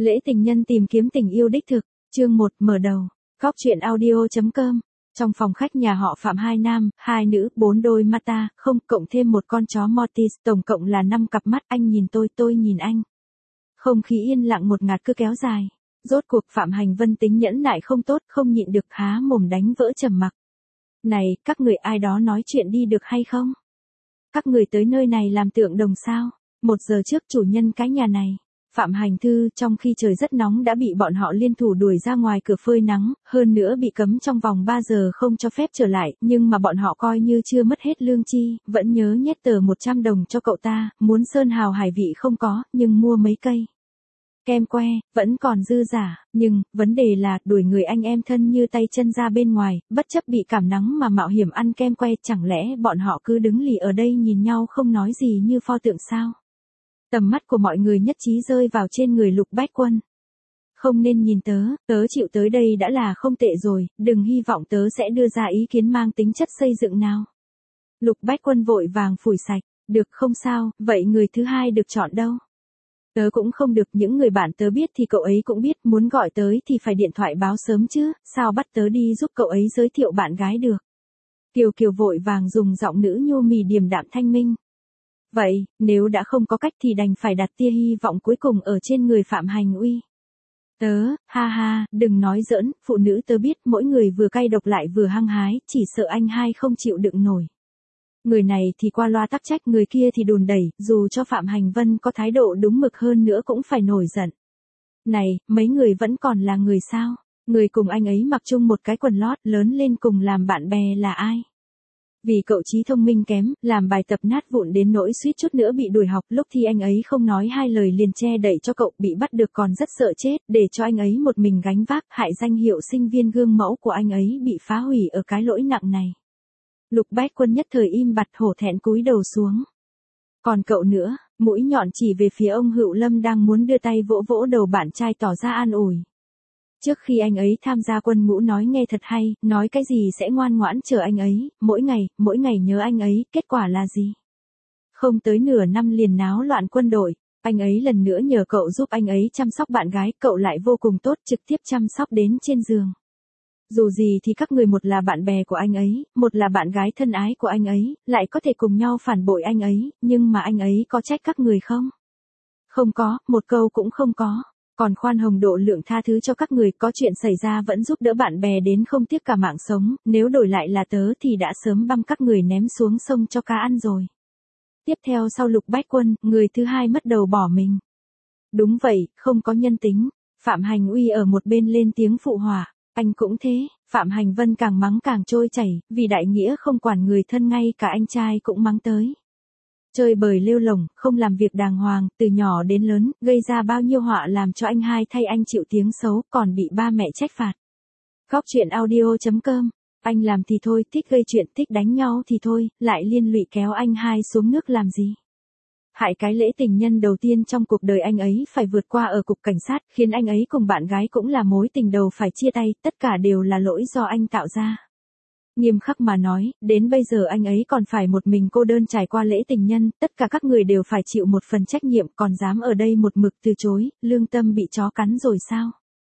Lễ tình nhân tìm kiếm tình yêu đích thực, chương 1 mở đầu, góc truyện audio.com. Trong phòng khách nhà họ Phạm 2 nam, 2 nữ, 4 đôi mata, không, cộng thêm một con chó Maltese, tổng cộng là 5 cặp mắt, anh nhìn tôi nhìn anh. Không khí yên lặng một ngạt cứ kéo dài. Rốt cuộc Phạm Hành Vân tính nhẫn nại không tốt, không nhịn được há mồm đánh vỡ trầm mặc. Này, các người ai đó nói chuyện đi được hay không? Các người tới nơi này làm tượng đồng sao? 1 giờ trước chủ nhân cái nhà này, Phạm Hành Thư, trong khi trời rất nóng đã bị bọn họ liên thủ đuổi ra ngoài cửa phơi nắng, hơn nữa bị cấm trong vòng 3 giờ không cho phép trở lại, nhưng mà bọn họ coi như chưa mất hết lương chi, vẫn nhớ nhét tờ 100 đồng cho cậu ta, muốn sơn hào hải vị không có, nhưng mua mấy cây kem que, vẫn còn dư giả, nhưng, vấn đề là, đuổi người anh em thân như tay chân ra bên ngoài, bất chấp bị cảm nắng mà mạo hiểm ăn kem que, chẳng lẽ bọn họ cứ đứng lì ở đây nhìn nhau không nói gì như pho tượng sao? Tầm mắt của mọi người nhất trí rơi vào trên người Lục Bách Quân. Không nên nhìn tớ chịu tới đây đã là không tệ rồi, đừng hy vọng tớ sẽ đưa ra ý kiến mang tính chất xây dựng nào. Lục Bách Quân vội vàng phủi sạch, được không sao, vậy người thứ hai được chọn đâu? Tớ cũng không được, những người bạn tớ biết thì cậu ấy cũng biết, muốn gọi tới thì phải điện thoại báo sớm chứ, sao bắt tớ đi giúp cậu ấy giới thiệu bạn gái được. Kiều Kiều vội vàng dùng giọng nữ nhu mì điềm đạm thanh minh. Vậy, nếu đã không có cách thì đành phải đặt tia hy vọng cuối cùng ở trên người Phạm Hành Uy. Tớ, ha ha, đừng nói giỡn, phụ nữ tớ biết mỗi người vừa cay độc lại vừa hăng hái, chỉ sợ anh hai không chịu đựng nổi. Người này thì qua loa tắc trách, người kia thì đùn đẩy, dù cho Phạm Hành Vân có thái độ đúng mực hơn nữa cũng phải nổi giận. Này, mấy người vẫn còn là người sao? Người cùng anh ấy mặc chung một cái quần lót, lớn lên cùng làm bạn bè là ai? Vì cậu trí thông minh kém, làm bài tập nát vụn đến nỗi suýt chút nữa bị đuổi học, lúc thi anh ấy không nói hai lời liền che đậy cho cậu, bị bắt được còn rất sợ chết, để cho anh ấy một mình gánh vác, hại danh hiệu sinh viên gương mẫu của anh ấy bị phá hủy ở cái lỗi nặng này. Lục Bách Quân nhất thời im bặt, hổ thẹn cúi đầu xuống. Còn cậu nữa, mũi nhọn chỉ về phía ông Hữu Lâm đang muốn đưa tay vỗ vỗ đầu bạn trai tỏ ra an ủi. Trước khi anh ấy tham gia quân ngũ nói nghe thật hay, nói cái gì sẽ ngoan ngoãn chờ anh ấy, mỗi ngày nhớ anh ấy, kết quả là gì? Không tới nửa năm liền náo loạn quân đội, anh ấy lần nữa nhờ cậu giúp anh ấy chăm sóc bạn gái, cậu lại vô cùng tốt, trực tiếp chăm sóc đến trên giường. Dù gì thì các người một là bạn bè của anh ấy, một là bạn gái thân ái của anh ấy, lại có thể cùng nhau phản bội anh ấy, nhưng mà anh ấy có trách các người không? Không có, một câu cũng không có. Còn khoan hồng độ lượng tha thứ cho các người, có chuyện xảy ra vẫn giúp đỡ bạn bè đến không tiếc cả mạng sống, nếu đổi lại là tớ thì đã sớm băm các người ném xuống sông cho cá ăn rồi. Tiếp theo sau Lục Bách Quân, người thứ hai mất đầu bỏ mình. Đúng vậy, không có nhân tính. Phạm Hành Uy ở một bên lên tiếng phụ họa, anh cũng thế. Phạm Hành Vân càng mắng càng trôi chảy, vì đại nghĩa không quản người thân, ngay cả anh trai cũng mắng tới. Chơi bời lêu lổng, không làm việc đàng hoàng, từ nhỏ đến lớn, gây ra bao nhiêu họa làm cho anh hai thay anh chịu tiếng xấu, còn bị ba mẹ trách phạt. Góc truyện audio.com, anh làm thì thôi, thích gây chuyện, thích đánh nhau thì thôi, lại liên lụy kéo anh hai xuống nước làm gì? Hại cái lễ tình nhân đầu tiên trong cuộc đời anh ấy phải vượt qua ở cục cảnh sát, khiến anh ấy cùng bạn gái cũng là mối tình đầu phải chia tay, tất cả đều là lỗi do anh tạo ra. Nghiêm khắc mà nói, đến bây giờ anh ấy còn phải một mình cô đơn trải qua lễ tình nhân, tất cả các người đều phải chịu một phần trách nhiệm, còn dám ở đây một mực từ chối, lương tâm bị chó cắn rồi sao?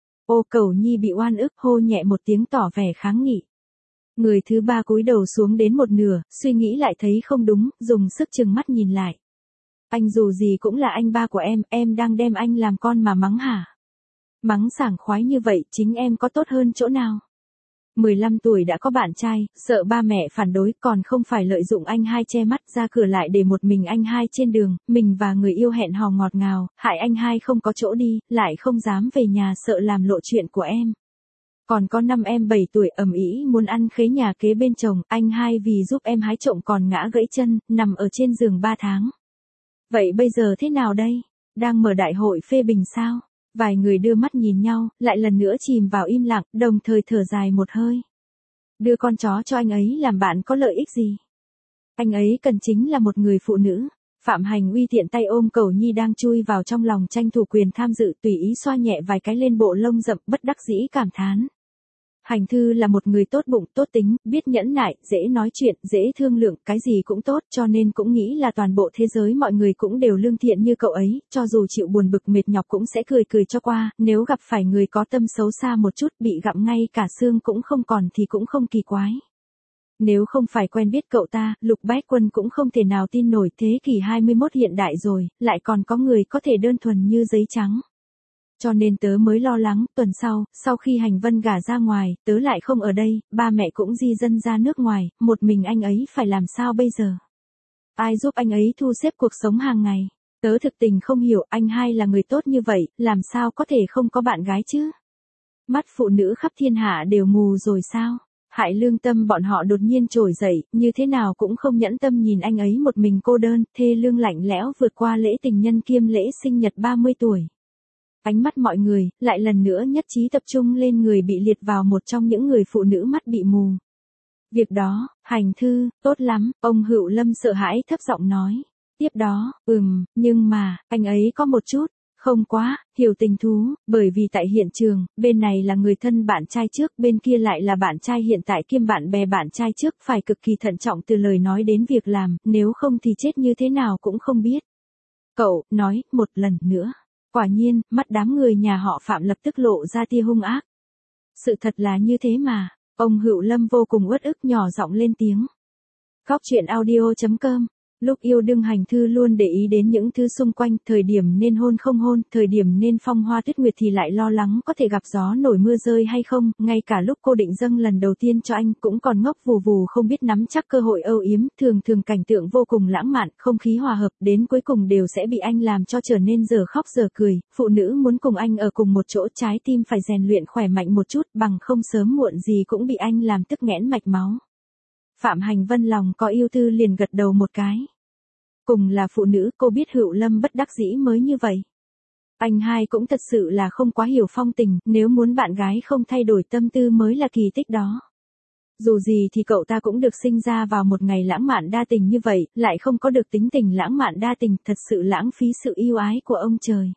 Ô Cẩu Nhi bị oan ức, hô nhẹ một tiếng tỏ vẻ kháng nghị. Người thứ ba cúi đầu xuống đến một nửa, suy nghĩ lại thấy không đúng, dùng sức trừng mắt nhìn lại. Anh dù gì cũng là anh ba của em đang đem anh làm con mà mắng hả? Mắng sảng khoái như vậy, chính em có tốt hơn chỗ nào? 15 tuổi đã có bạn trai, sợ ba mẹ phản đối, còn không phải lợi dụng anh hai che mắt ra cửa lại để một mình anh hai trên đường, mình và người yêu hẹn hò ngọt ngào, hại anh hai không có chỗ đi, lại không dám về nhà sợ làm lộ chuyện của em. Còn có năm em 7 tuổi ầm ĩ muốn ăn khế nhà kế bên chồng, anh hai vì giúp em hái trộm còn ngã gãy chân, nằm ở trên giường 3 tháng. Vậy bây giờ thế nào đây? Đang mở đại hội phê bình sao? Vài người đưa mắt nhìn nhau, lại lần nữa chìm vào im lặng, đồng thời thở dài một hơi. Đưa con chó cho anh ấy làm bạn có lợi ích gì? Anh ấy cần chính là một người phụ nữ. Phạm Hành Uy tiện tay ôm Cẩu Nhi đang chui vào trong lòng tranh thủ quyền tham dự, tùy ý xoa nhẹ vài cái lên bộ lông rậm, bất đắc dĩ cảm thán. Hành Thư là một người tốt bụng, tốt tính, biết nhẫn nại, dễ nói chuyện, dễ thương lượng, cái gì cũng tốt, cho nên cũng nghĩ là toàn bộ thế giới mọi người cũng đều lương thiện như cậu ấy, cho dù chịu buồn bực mệt nhọc cũng sẽ cười cười cho qua, nếu gặp phải người có tâm xấu xa một chút bị gặm ngay cả xương cũng không còn thì cũng không kỳ quái. Nếu không phải quen biết cậu ta, Lục Bách Quân cũng không thể nào tin nổi thế kỷ 21 hiện đại rồi, lại còn có người có thể đơn thuần như giấy trắng. Cho nên tớ mới lo lắng, tuần sau khi Hành Vân gả ra ngoài, tớ lại không ở đây, ba mẹ cũng di dân ra nước ngoài, một mình anh ấy phải làm sao bây giờ? Ai giúp anh ấy thu xếp cuộc sống hàng ngày? Tớ thực tình không hiểu, anh hai là người tốt như vậy, làm sao có thể không có bạn gái chứ? Mắt phụ nữ khắp thiên hạ đều mù rồi sao? Hại lương tâm bọn họ đột nhiên trỗi dậy, như thế nào cũng không nhẫn tâm nhìn anh ấy một mình cô đơn, thê lương lạnh lẽo vượt qua lễ tình nhân kiêm lễ sinh nhật 30 tuổi. Ánh mắt mọi người, lại lần nữa nhất trí tập trung lên người bị liệt vào một trong những người phụ nữ mắt bị mù. Việc đó, Hành Thư, tốt lắm, ông Hựu Lâm sợ hãi thấp giọng nói. Tiếp đó, nhưng mà, anh ấy có một chút, không quá, hiểu tình thú, bởi vì tại hiện trường, bên này là người thân bạn trai trước, bên kia lại là bạn trai hiện tại kiêm bạn bè bạn trai trước, phải cực kỳ thận trọng từ lời nói đến việc làm, nếu không thì chết như thế nào cũng không biết. Cậu, nói, một lần nữa. Quả nhiên, mắt đám người nhà họ Phạm lập tức lộ ra tia hung ác. Sự thật là như thế mà, ông Hựu Lâm vô cùng uất ức nhỏ giọng lên tiếng. Góc truyện audio.com. Lúc yêu đương Hành Thư luôn để ý đến những thứ xung quanh, thời điểm nên hôn không hôn, thời điểm nên phong hoa tuyết nguyệt thì lại lo lắng có thể gặp gió nổi mưa rơi hay không, ngay cả lúc cô định dâng lần đầu tiên cho anh cũng còn ngốc vù vù không biết nắm chắc cơ hội âu yếm, thường cảnh tượng vô cùng lãng mạn, không khí hòa hợp, đến cuối cùng đều sẽ bị anh làm cho trở nên giờ khóc giờ cười, phụ nữ muốn cùng anh ở cùng một chỗ, trái tim phải rèn luyện khỏe mạnh một chút, bằng không sớm muộn gì cũng bị anh làm tức nghẽn mạch máu. Phạm Hành Vân lòng có yêu tư liền gật đầu một cái. Cùng là phụ nữ, cô biết Hựu Lâm bất đắc dĩ mới như vậy. Anh hai cũng thật sự là không quá hiểu phong tình, nếu muốn bạn gái không thay đổi tâm tư mới là kỳ tích đó. Dù gì thì cậu ta cũng được sinh ra vào một ngày lãng mạn đa tình như vậy, lại không có được tính tình lãng mạn đa tình, thật sự lãng phí sự yêu ái của ông trời.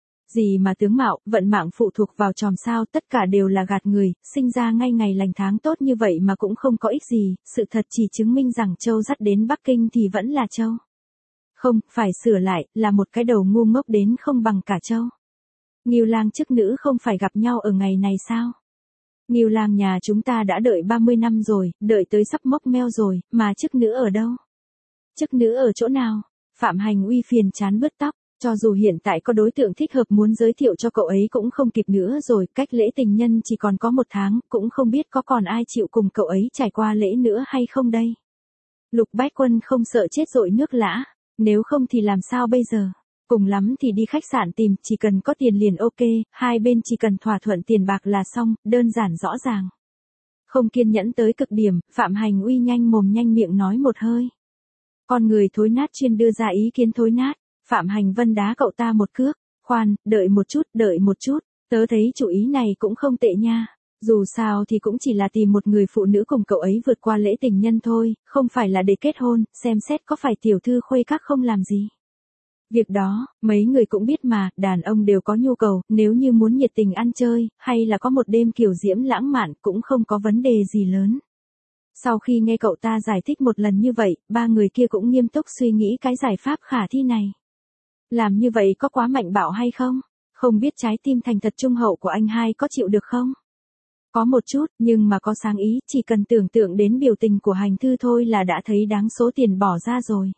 Gì mà tướng mạo, vận mạng phụ thuộc vào chòm sao, tất cả đều là gạt người, sinh ra ngay ngày lành tháng tốt như vậy mà cũng không có ích gì, sự thật chỉ chứng minh rằng Châu dắt đến Bắc Kinh thì vẫn là Châu. Không, phải sửa lại, là một cái đầu ngu ngốc đến không bằng cả Châu. Ngưu Lang chức nữ không phải gặp nhau ở ngày này sao? Ngưu Lang nhà chúng ta đã đợi 30 năm rồi, đợi tới sắp mốc meo rồi, mà chức nữ ở đâu? Chức nữ ở chỗ nào? Phạm Hành Uy phiền chán bứt tóc, cho dù hiện tại có đối tượng thích hợp muốn giới thiệu cho cậu ấy cũng không kịp nữa rồi, cách lễ tình nhân chỉ còn có 1 tháng, cũng không biết có còn ai chịu cùng cậu ấy trải qua lễ nữa hay không đây? Lục Bách Quân không sợ chết dội nước lã. Nếu không thì làm sao bây giờ? Cùng lắm thì đi khách sạn tìm, chỉ cần có tiền liền ok, hai bên chỉ cần thỏa thuận tiền bạc là xong, đơn giản rõ ràng. Không kiên nhẫn tới cực điểm, Phạm Hành Uy nhanh mồm nhanh miệng nói một hơi. Con người thối nát chuyên đưa ra ý kiến thối nát, Phạm Hành Vân đá cậu ta một cước, khoan, đợi một chút, tớ thấy chủ ý này cũng không tệ nha. Dù sao thì cũng chỉ là tìm một người phụ nữ cùng cậu ấy vượt qua lễ tình nhân thôi, không phải là để kết hôn, xem xét có phải tiểu thư Khuê Các không làm gì. Việc đó, mấy người cũng biết mà, đàn ông đều có nhu cầu, nếu như muốn nhiệt tình ăn chơi, hay là có một đêm kiểu diễm lãng mạn cũng không có vấn đề gì lớn. Sau khi nghe cậu ta giải thích một lần như vậy, ba người kia cũng nghiêm túc suy nghĩ cái giải pháp khả thi này. Làm như vậy có quá mạnh bạo hay không? Không biết trái tim thành thật trung hậu của anh hai có chịu được không? Có một chút, nhưng mà có sáng ý, chỉ cần tưởng tượng đến biểu tình của Hành Thư thôi là đã thấy đáng số tiền bỏ ra rồi.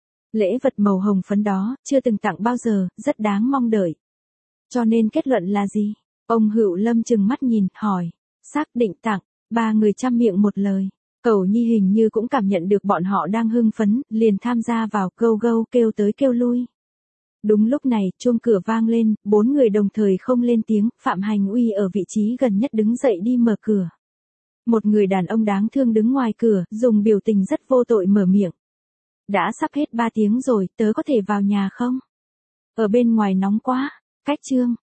Lễ vật màu hồng phấn đó, chưa từng tặng bao giờ, rất đáng mong đợi. Cho nên kết luận là gì? Ông Hựu Lâm trừng mắt nhìn, hỏi. Xác định tặng, ba người chăm miệng một lời. Cẩu Nhi hình như cũng cảm nhận được bọn họ đang hưng phấn, liền tham gia vào gâu gâu kêu tới kêu lui. Đúng lúc này, chuông cửa vang lên, 4 người đồng thời không lên tiếng, Phạm Hành Uy ở vị trí gần nhất đứng dậy đi mở cửa. Một người đàn ông đáng thương đứng ngoài cửa, dùng biểu tình rất vô tội mở miệng. Đã sắp hết 3 tiếng rồi, tớ có thể vào nhà không? Ở bên ngoài nóng quá. Cách chương.